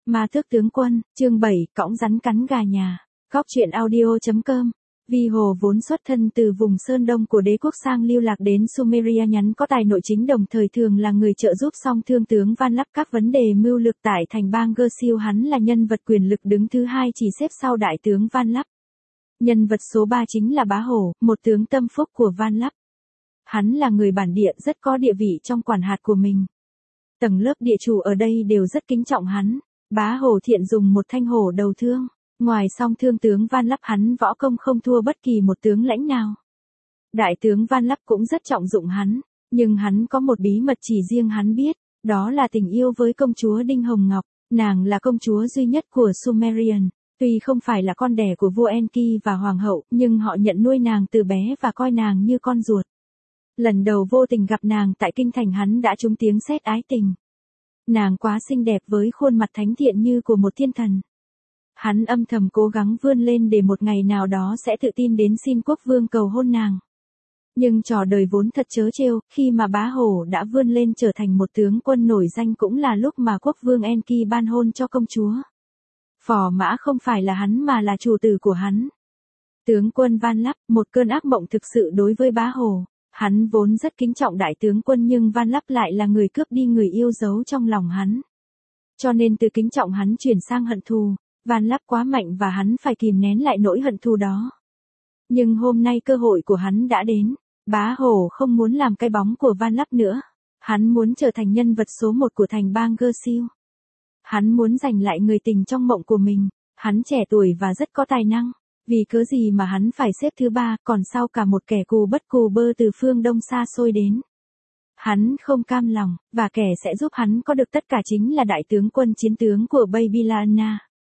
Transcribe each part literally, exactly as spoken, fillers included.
Ma Tước Tướng Quân, chương bảy, cõng rắn cắn gà nhà. Góc truyện audio chấm com. Vi Hồ vốn xuất thân từ vùng Sơn Đông của đế quốc sang lưu lạc đến Sumeria, nhắn có tài nội chính, đồng thời thường là người trợ giúp song thương tướng Van Lắp các vấn đề mưu lược tại thành bang Gersiu. Hắn là nhân vật quyền lực đứng thứ hai, chỉ xếp sau đại tướng Van Lắp. Nhân vật số ba chính là Bá Hổ, một tướng tâm phúc của Van Lắp. Hắn là người bản địa rất có địa vị trong quản hạt của mình. Tầng lớp địa chủ ở đây đều rất kính trọng hắn. Bá Hổ thiện dùng một thanh hổ đầu thương. Ngoài song thương tướng Van Lắp, hắn võ công không thua bất kỳ một tướng lãnh nào. Đại tướng Van Lắp cũng rất trọng dụng hắn, nhưng hắn có một bí mật chỉ riêng hắn biết, đó là tình yêu với công chúa Đinh Hồng Ngọc. Nàng là công chúa duy nhất của Sumerian, tuy không phải là con đẻ của vua Enki và hoàng hậu, nhưng họ nhận nuôi nàng từ bé và coi nàng như con ruột. Lần đầu vô tình gặp nàng tại kinh thành, hắn đã trúng tiếng sét ái tình. Nàng quá xinh đẹp với khuôn mặt thánh thiện như của một thiên thần. Hắn âm thầm cố gắng vươn lên để một ngày nào đó sẽ tự tin đến xin quốc vương cầu hôn nàng. Nhưng trò đời vốn thật trớ trêu, khi mà Bá Hổ đã vươn lên trở thành một tướng quân nổi danh cũng là lúc mà quốc vương Enki ban hôn cho công chúa. Phò mã không phải là hắn mà là chủ tử của hắn. Tướng quân Van Lắp, một cơn ác mộng thực sự đối với Bá Hổ. Hắn vốn rất kính trọng đại tướng quân, nhưng Van Lắp lại là người cướp đi người yêu dấu trong lòng hắn. Cho nên từ kính trọng hắn chuyển sang hận thù. Van Lắp quá mạnh và hắn phải kìm nén lại nỗi hận thù đó. Nhưng hôm nay cơ hội của hắn đã đến. Bá Hổ không muốn làm cái bóng của Van Lắp nữa. Hắn muốn trở thành nhân vật số một của thành bang Gersiu. Hắn muốn giành lại người tình trong mộng của mình. Hắn trẻ tuổi và rất có tài năng. Vì cớ gì mà hắn phải xếp thứ ba, còn sau cả một kẻ cù bất cù bơ từ phương Đông xa xôi đến. Hắn không cam lòng, và kẻ sẽ giúp hắn có được tất cả chính là đại tướng quân chiến tướng của Babylania.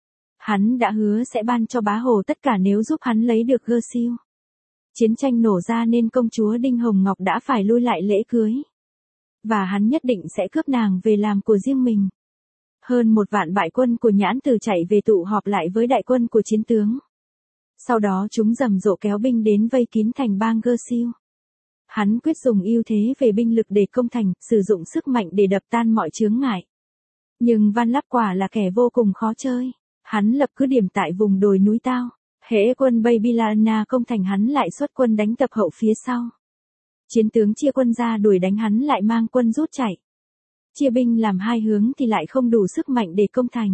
Hắn đã hứa sẽ ban cho Bá Hổ tất cả nếu giúp hắn lấy được Gersiu. Chiến tranh nổ ra nên công chúa Đinh Hồng Ngọc đã phải lui lại lễ cưới. Và hắn nhất định sẽ cướp nàng về làm của riêng mình. Hơn một vạn bại quân của Nhãn Từ chạy về tụ họp lại với đại quân của chiến tướng. Sau đó chúng rầm rộ kéo binh đến vây kín thành bang Gersiu. Hắn quyết dùng ưu thế về binh lực để công thành, sử dụng sức mạnh để đập tan mọi chướng ngại. Nhưng Van Lắp quả là kẻ vô cùng khó chơi. Hắn lập cứ điểm tại vùng đồi núi Tao. Hễ quân Babylania công thành, hắn lại xuất quân đánh tập hậu phía sau. Chiến tướng chia quân ra đuổi đánh, hắn lại mang quân rút chạy. Chia binh làm hai hướng thì lại không đủ sức mạnh để công thành.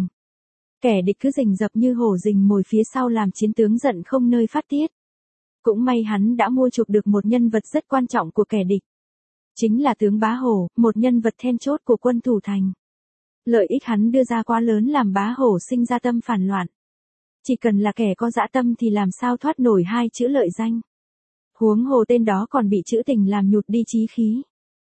Kẻ địch cứ rình rập như hổ rình mồi phía sau, làm chiến tướng giận không nơi phát tiết. Cũng may hắn đã mua chuộc được một nhân vật rất quan trọng của kẻ địch. Chính là tướng Bá Hổ, một nhân vật then chốt của quân thủ thành. Lợi ích hắn đưa ra quá lớn làm Bá Hổ sinh ra tâm phản loạn. Chỉ cần là kẻ có dã tâm thì làm sao thoát nổi hai chữ lợi danh. Huống hồ tên đó còn bị trữ tình làm nhụt đi chí khí.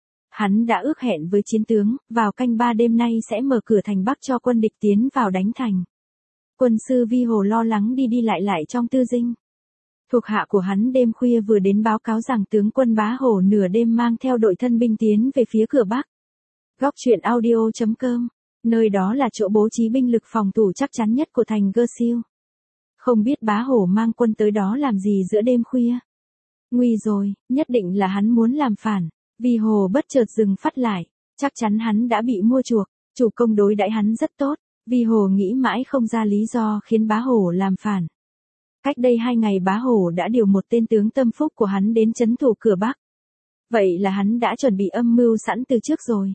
Hắn đã ước hẹn với chiến tướng, vào canh ba đêm nay sẽ mở cửa thành Bắc cho quân địch tiến vào đánh thành. Quân sư Vi Hồ lo lắng đi đi lại lại trong tư dinh. Thuộc hạ của hắn đêm khuya vừa đến báo cáo rằng tướng quân Bá Hổ nửa đêm mang theo đội thân binh tiến về phía cửa Bắc. Góc truyện audio chấm com. Nơi đó là chỗ bố trí binh lực phòng thủ chắc chắn nhất của thành Gersiu. Không biết Bá Hổ mang quân tới đó làm gì giữa đêm khuya. Nguy rồi, nhất định là hắn muốn làm phản. Vi Hồ bất chợt dừng phát lại, chắc chắn hắn đã bị mua chuộc, chủ công đối đãi hắn rất tốt. Vi Hồ nghĩ mãi không ra lý do khiến Bá Hổ làm phản. Cách đây hai ngày Bá Hổ đã điều một tên tướng tâm phúc của hắn đến trấn thủ cửa Bắc. Vậy là hắn đã chuẩn bị âm mưu sẵn từ trước rồi.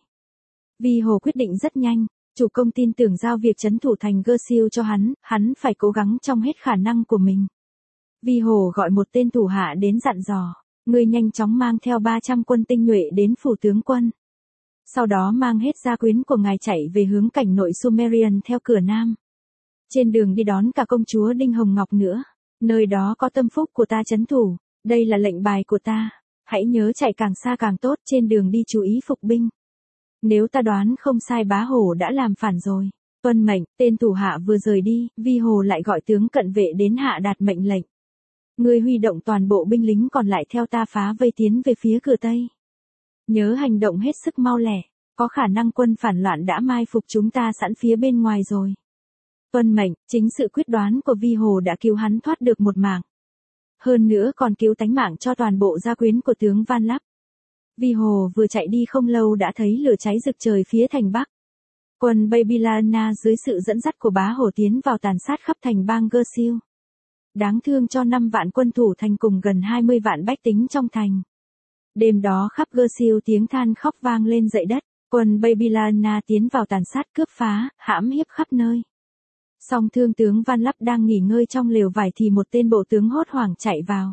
Vi Hồ quyết định rất nhanh. Chủ công tin tưởng giao việc trấn thủ thành Gersiu cho hắn, hắn phải cố gắng trong hết khả năng của mình. Vi Hồ gọi một tên thủ hạ đến dặn dò, ngươi nhanh chóng mang theo ba trăm quân tinh nhuệ đến phủ tướng quân. Sau đó mang hết gia quyến của ngài chạy về hướng cảnh nội Sumerian theo cửa Nam. Trên đường đi đón cả công chúa Đinh Hồng Ngọc nữa, nơi đó có tâm phúc của ta trấn thủ, đây là lệnh bài của ta, hãy nhớ chạy càng xa càng tốt, trên đường đi chú ý phục binh. Nếu ta đoán không sai, Bá Hổ đã làm phản rồi. Tuân mệnh, tên thủ hạ vừa rời đi, Vi Hồ lại gọi tướng cận vệ đến hạ đạt mệnh lệnh. Ngươi huy động toàn bộ binh lính còn lại theo ta phá vây tiến về phía cửa Tây. Nhớ hành động hết sức mau lẹ, có khả năng quân phản loạn đã mai phục chúng ta sẵn phía bên ngoài rồi. Tuân mệnh, chính sự quyết đoán của Vi Hồ đã cứu hắn thoát được một mạng. Hơn nữa còn cứu tánh mạng cho toàn bộ gia quyến của tướng Van Lắp. Vi Hồ vừa chạy đi không lâu đã thấy lửa cháy rực trời phía thành Bắc. Quân Babylania dưới sự dẫn dắt của bá hổ tiến vào tàn sát khắp thành bang Gersil. Đáng thương cho năm vạn quân thủ thành cùng gần hai mươi vạn bách tính trong thành. Đêm đó khắp Gersil tiếng than khóc vang lên dậy đất, quân Babylania tiến vào tàn sát cướp phá, hãm hiếp khắp nơi. Song thương tướng Van Lắp đang nghỉ ngơi trong lều vải thì một tên bộ tướng hốt hoảng chạy vào.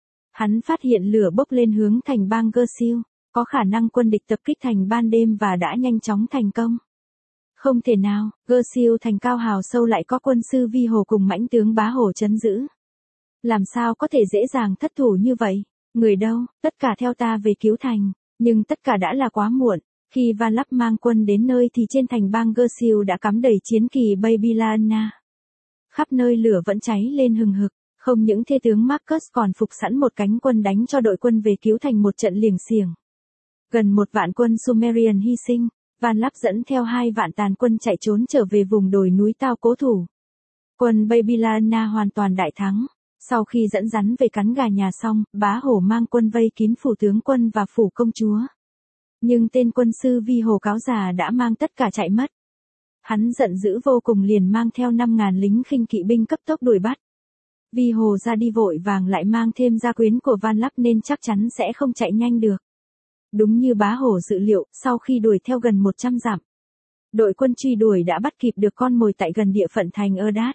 Hắn phát hiện lửa bốc lên hướng thành bang Gersil, có khả năng quân địch tập kích thành ban đêm và đã nhanh chóng thành công. Không thể nào, Gersil thành cao hào sâu lại có quân sư Vi Hồ cùng mãnh tướng bá hổ trấn giữ. Làm sao có thể dễ dàng thất thủ như vậy? Người đâu, tất cả theo ta về cứu thành. Nhưng tất cả đã là quá muộn. Khi Van Lắp mang quân đến nơi thì trên thành bang Gersil đã cắm đầy chiến kỳ Babylania. Khắp nơi lửa vẫn cháy lên hừng hực. Không những thê tướng Marcus còn phục sẵn một cánh quân đánh cho đội quân về cứu thành một trận liềng xiềng. Gần một vạn quân Sumerian hy sinh. Van Lắp dẫn theo hai vạn tàn quân chạy trốn trở về vùng đồi núi Tao cố thủ. Quân Babylania hoàn toàn đại thắng. Sau khi dẫn rắn về cắn gà nhà xong, bá hổ mang quân vây kín phủ tướng quân và phủ công chúa. Nhưng tên quân sư Vi Hồ cáo già đã mang tất cả chạy mất. Hắn giận dữ vô cùng liền mang theo năm ngàn lính khinh kỵ binh cấp tốc đuổi bắt. Vi Hồ ra đi vội vàng lại mang thêm gia quyến của Van Lắp nên chắc chắn sẽ không chạy nhanh được. Đúng như bá hổ dự liệu, sau khi đuổi theo gần một trăm dặm, đội quân truy đuổi đã bắt kịp được con mồi tại gần địa phận thành Erdát.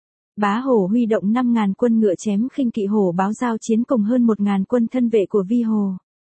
Bá hổ huy động năm ngàn quân ngựa chém khinh kỵ hổ báo giao chiến cùng hơn một ngàn quân thân vệ của Vi Hồ.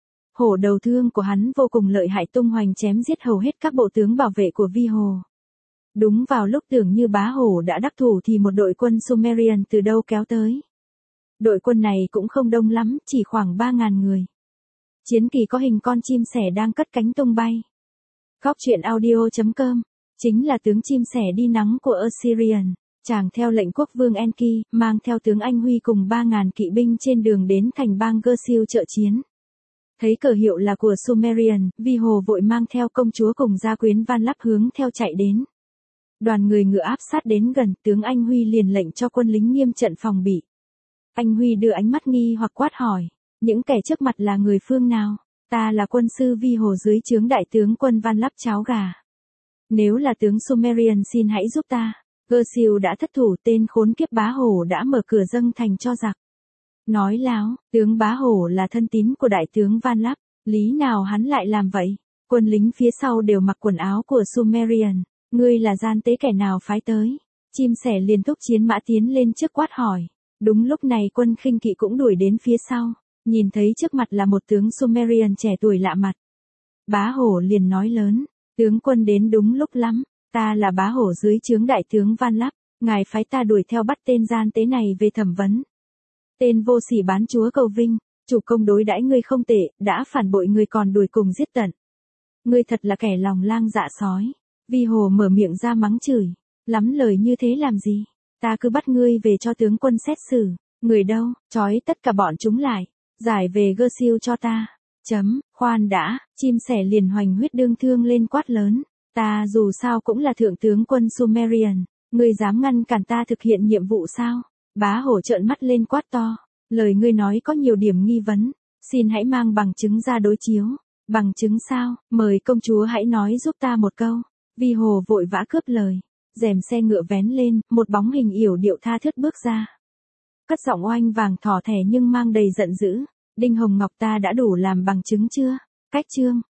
Hổ đầu thương của hắn vô cùng lợi hại tung hoành chém giết hầu hết các bộ tướng bảo vệ của Vi Hồ. Đúng vào lúc tưởng như bá hổ đã đắc thủ thì một đội quân Sumerian từ đâu kéo tới. Đội quân này cũng không đông lắm, chỉ khoảng ba ngàn người. Chiến kỳ có hình con chim sẻ đang cất cánh tung bay. Góc truyện audio chấm com, chính là tướng chim sẻ đi nắng của Assyrian. Chàng theo lệnh quốc vương Enki, mang theo tướng Anh Huy cùng ba ngàn kỵ binh trên đường đến thành bang Gersil trợ chiến. Thấy cờ hiệu là của Sumerian, Vi Hồ vội mang theo công chúa cùng gia quyến Van Lắp hướng theo chạy đến. Đoàn người ngựa áp sát đến gần, tướng Anh Huy liền lệnh cho quân lính nghiêm trận phòng bị. Anh Huy đưa ánh mắt nghi hoặc quát hỏi, những kẻ trước mặt là người phương nào? Ta là quân sư Vi Hồ dưới trướng đại tướng quân Van Lắp cháo gà. Nếu là tướng Sumerian xin hãy giúp ta. Gersil đã thất thủ, tên khốn kiếp bá hổ đã mở cửa dâng thành cho giặc. Nói láo, tướng bá hổ là thân tín của đại tướng Van Lắp, lý nào hắn lại làm vậy? Quân lính phía sau đều mặc quần áo của Sumerian, ngươi là gian tế kẻ nào phái tới? Chim sẻ liền thúc chiến mã tiến lên trước quát hỏi. Đúng lúc này quân khinh kỵ cũng đuổi đến phía sau, nhìn thấy trước mặt là một tướng Sumerian trẻ tuổi lạ mặt. Bá hổ liền nói lớn, tướng quân đến đúng lúc lắm. Ta là bá hổ dưới trướng đại tướng Van Lắp, ngài phái ta đuổi theo bắt tên gian tế này về thẩm vấn. Tên vô sỉ bán chúa cầu vinh, chủ công đối đãi ngươi không tệ, đã phản bội ngươi còn đuổi cùng giết tận. Ngươi thật là kẻ lòng lang dạ sói. Vi Hồ mở miệng ra mắng chửi, lắm lời như thế làm gì? Ta cứ bắt ngươi về cho tướng quân xét xử. Người đâu, trói tất cả bọn chúng lại, giải về Gersil cho ta. Chấm, khoan đã, chim sẻ liền hoành huyết đương thương lên quát lớn. Ta dù sao cũng là thượng tướng quân Sumerian, ngươi dám ngăn cản ta thực hiện nhiệm vụ sao? Bá hổ trợn mắt lên quát to, lời ngươi nói có nhiều điểm nghi vấn, xin hãy mang bằng chứng ra đối chiếu. Bằng chứng sao? Mời công chúa hãy nói giúp ta một câu. Vi Hồ vội vã cướp lời, rèm xe ngựa vén lên, một bóng hình yểu điệu tha thướt bước ra. Cất giọng oanh vàng thỏ thẻ nhưng mang đầy giận dữ, Đinh Hồng Ngọc ta đã đủ làm bằng chứng chưa? Cách chương